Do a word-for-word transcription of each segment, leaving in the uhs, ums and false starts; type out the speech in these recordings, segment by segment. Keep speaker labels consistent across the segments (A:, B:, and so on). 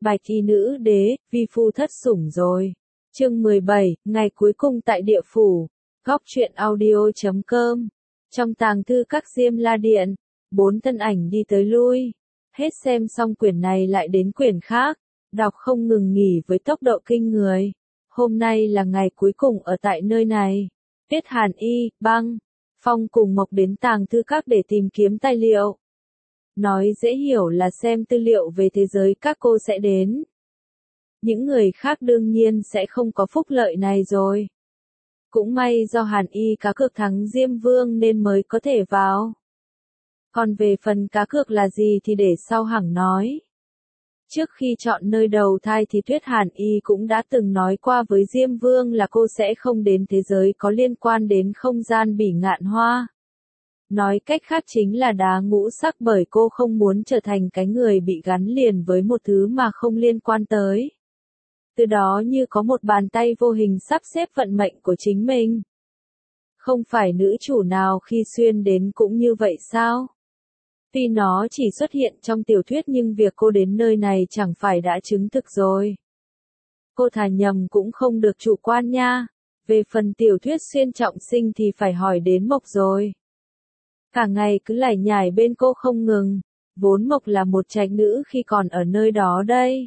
A: Bạch y nữ đế, vi phu thất sủng rồi. Chương mười bảy, ngày cuối cùng tại địa phủ. Góc truyện audio chấm com. Trong tàng thư các Diêm La Điện, bốn thân ảnh đi tới lui. Hết xem xong quyển này lại đến quyển khác, đọc không ngừng nghỉ với tốc độ kinh người. Hôm nay là ngày cuối cùng ở tại nơi này. Tuyết Hàn Y, Băng, Phong cùng Mộc đến tàng thư các để tìm kiếm tài liệu. Nói dễ hiểu là xem tư liệu về thế giới các cô sẽ đến. Những người khác đương nhiên sẽ không có phúc lợi này rồi. Cũng may do Hàn Y cá cược thắng Diêm Vương nên mới có thể vào. Còn về phần cá cược là gì thì để sau hẳn nói. Trước khi chọn nơi đầu thai thì Tuyết Hàn Y cũng đã từng nói qua với Diêm Vương là cô sẽ không đến thế giới có liên quan đến không gian bỉ ngạn hoa. Nói cách khác chính là đá ngũ sắc, bởi cô không muốn trở thành cái người bị gắn liền với một thứ mà không liên quan tới. Từ đó như có một bàn tay vô hình sắp xếp vận mệnh của chính mình. Không phải nữ chủ nào khi xuyên đến cũng như vậy sao? Tuy nó chỉ xuất hiện trong tiểu thuyết nhưng việc cô đến nơi này chẳng phải đã chứng thực rồi. Cô thà nhầm cũng không được chủ quan nha. Về phần tiểu thuyết xuyên trọng sinh thì phải hỏi đến Mộc rồi. Cả ngày cứ lải nhải bên cô không ngừng. Vốn Mộc là một trạch nữ khi còn ở nơi đó đây.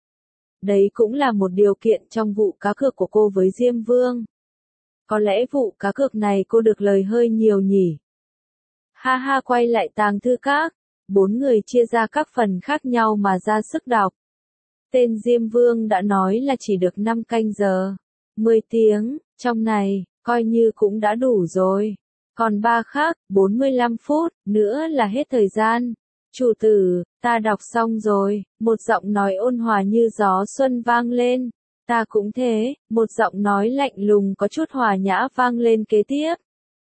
A: Đấy cũng là một điều kiện trong vụ cá cược của cô với Diêm Vương. Có lẽ vụ cá cược này cô được lời hơi nhiều nhỉ. Ha ha, quay lại tàng thư các. Bốn người chia ra các phần khác nhau mà ra sức đọc. Tên Diêm Vương đã nói là chỉ được năm canh giờ. mười tiếng, trong này, coi như cũng đã đủ rồi. Còn ba khác, bốn mươi lăm phút, nữa là hết thời gian. Chủ tử, ta đọc xong rồi, một giọng nói ôn hòa như gió xuân vang lên. Ta cũng thế, một giọng nói lạnh lùng có chút hòa nhã vang lên kế tiếp.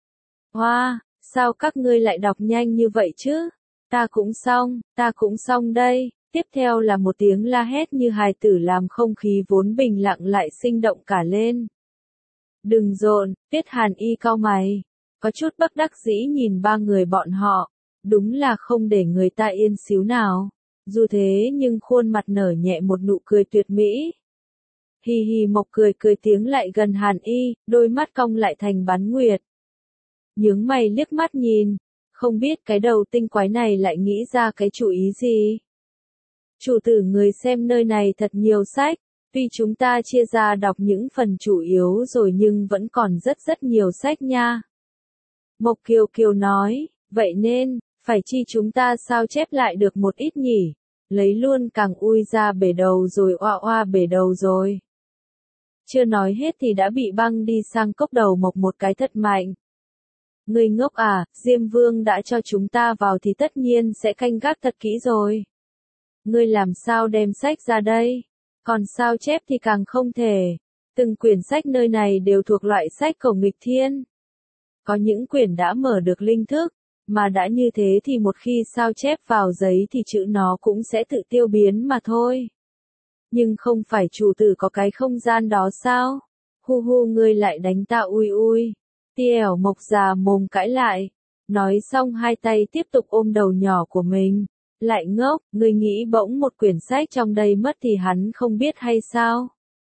A: Hoa, wow, sao các ngươi lại đọc nhanh như vậy chứ? Ta cũng xong, ta cũng xong đây. Tiếp theo là một tiếng la hét như hài tử làm không khí vốn bình lặng lại sinh động cả lên. Đừng rộn, Tuyết Hàn Y cau mày. Có chút bất đắc dĩ nhìn ba người bọn họ. Đúng là không để người ta yên xíu nào. Dù thế nhưng khuôn mặt nở nhẹ một nụ cười tuyệt mỹ. Hì hì, Mộc cười cười tiếng lại gần Hàn Y, đôi mắt cong lại thành bán nguyệt. Nhướng mày liếc mắt nhìn, không biết cái đầu tinh quái này lại nghĩ ra cái chủ ý gì. Chủ tử, người xem nơi này thật nhiều sách, tuy chúng ta chia ra đọc những phần chủ yếu rồi nhưng vẫn còn rất rất nhiều sách nha. Mộc Kiều Kiều nói, vậy nên, phải chi chúng ta sao chép lại được một ít nhỉ, lấy luôn càng ui ra bể đầu rồi, oa oa bể đầu rồi. Chưa nói hết thì đã bị Băng đi sang cốc đầu Mộc một cái thật mạnh. Ngươi ngốc à, Diêm Vương đã cho chúng ta vào thì tất nhiên sẽ canh gác thật kỹ rồi. Ngươi làm sao đem sách ra đây? Còn sao chép thì càng không thể. Từng quyển sách nơi này đều thuộc loại sách cổ nghịch thiên. Có những quyển đã mở được linh thức, mà đã như thế thì một khi sao chép vào giấy thì chữ nó cũng sẽ tự tiêu biến mà thôi. Nhưng không phải chủ tử có cái không gian đó sao? Hu hu, ngươi lại đánh ta ui ui. Tiẻo Mộc già mồm cãi lại. Nói xong hai tay tiếp tục ôm đầu nhỏ của mình. Lại ngốc, ngươi nghĩ bỗng một quyển sách trong đây mất thì hắn không biết hay sao?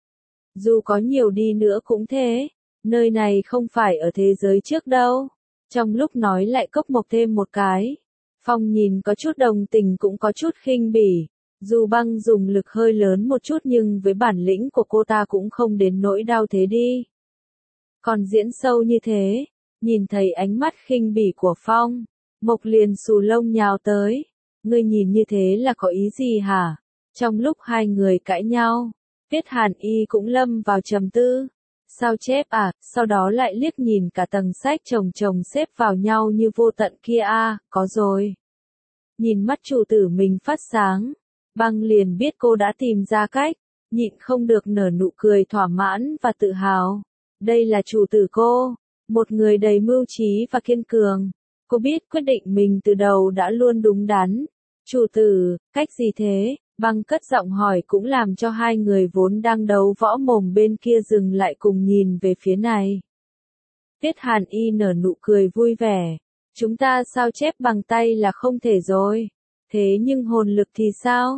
A: Dù có nhiều đi nữa cũng thế. Nơi này không phải ở thế giới trước đâu. Trong lúc nói lại cốc Mộc thêm một cái. Phong nhìn có chút đồng tình cũng có chút khinh bỉ. Dù Băng dùng lực hơi lớn một chút nhưng với bản lĩnh của cô ta cũng không đến nỗi đau thế đi. Còn diễn sâu như thế, nhìn thấy ánh mắt khinh bỉ của Phong, Mộc liền xù lông nhào tới. Ngươi nhìn như thế là có ý gì hả? Trong lúc hai người cãi nhau, Tuyết Hàn Y cũng lâm vào trầm tư. Sao chép à, sau đó lại liếc nhìn cả tầng sách chồng chồng xếp vào nhau như vô tận kia à, có rồi. Nhìn mắt chủ tử mình phát sáng, Băng liền biết cô đã tìm ra cách, nhịn không được nở nụ cười thỏa mãn và tự hào. Đây là chủ tử cô, một người đầy mưu trí và kiên cường. Cô biết quyết định mình từ đầu đã luôn đúng đắn. Chủ tử, cách gì thế? Băng cất giọng hỏi cũng làm cho hai người vốn đang đấu võ mồm bên kia dừng lại cùng nhìn về phía này. Tuyết Hàn Y nở nụ cười vui vẻ. Chúng ta sao chép bằng tay là không thể rồi. Thế nhưng hồn lực thì sao?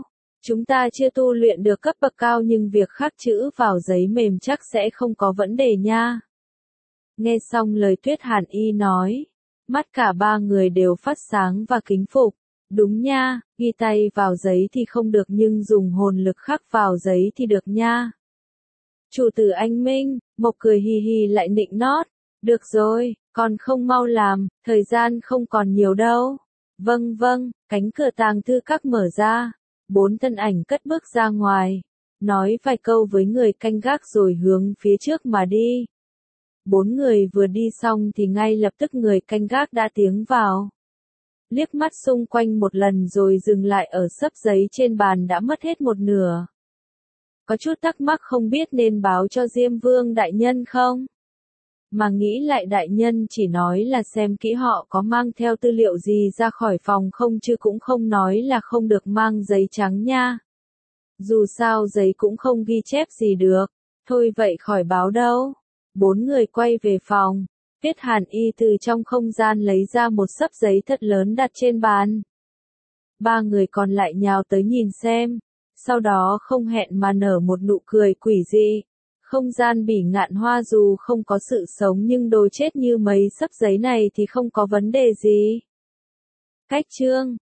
A: Chúng ta chưa tu luyện được cấp bậc cao nhưng việc khắc chữ vào giấy mềm chắc sẽ không có vấn đề nha. Nghe xong lời Tuyết Hàn Y nói, mắt cả ba người đều phát sáng và kính phục. Đúng nha, ghi tay vào giấy thì không được nhưng dùng hồn lực khắc vào giấy thì được nha. Chủ tử anh Minh, Mộc cười hì hì lại nịnh nót. Được rồi, còn không mau làm, thời gian không còn nhiều đâu. Vâng vâng, cánh cửa tàng thư các mở ra. Bốn thân ảnh cất bước ra ngoài. Nói vài câu với người canh gác rồi hướng phía trước mà đi. Bốn người vừa đi xong thì ngay lập tức người canh gác đã tiến vào. Liếc mắt xung quanh một lần rồi dừng lại ở xấp giấy trên bàn đã mất hết một nửa. Có chút thắc mắc không biết nên báo cho Diêm Vương đại nhân không? Mà nghĩ lại đại nhân chỉ nói là xem kỹ họ có mang theo tư liệu gì ra khỏi phòng không chứ cũng không nói là không được mang giấy trắng nha. Dù sao giấy cũng không ghi chép gì được. Thôi vậy khỏi báo đâu. Bốn người quay về phòng. Tuyết Hàn Y từ trong không gian lấy ra một xấp giấy thật lớn đặt trên bàn. Ba người còn lại nhào tới nhìn xem. Sau đó không hẹn mà nở một nụ cười quỷ dị. Không gian bỉ ngạn hoa dù không có sự sống nhưng đồ chết như mấy xấp giấy này thì không có vấn đề gì. Cách chương